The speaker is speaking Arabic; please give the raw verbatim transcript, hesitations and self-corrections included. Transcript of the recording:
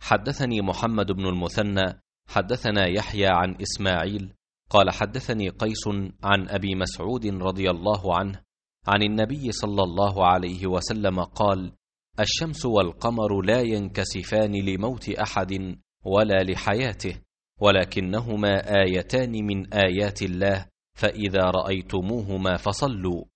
حدثني محمد بن المثنى حدثنا يحيى عن إسماعيل قال حدثني قيس عن أبي مسعود رضي الله عنه عن النبي صلى الله عليه وسلم قال: الشمس والقمر لا ينكسفان لموت أحد ولا لحياته، ولكنهما آيتان من آيات الله، فإذا رأيتموهما فصلوا.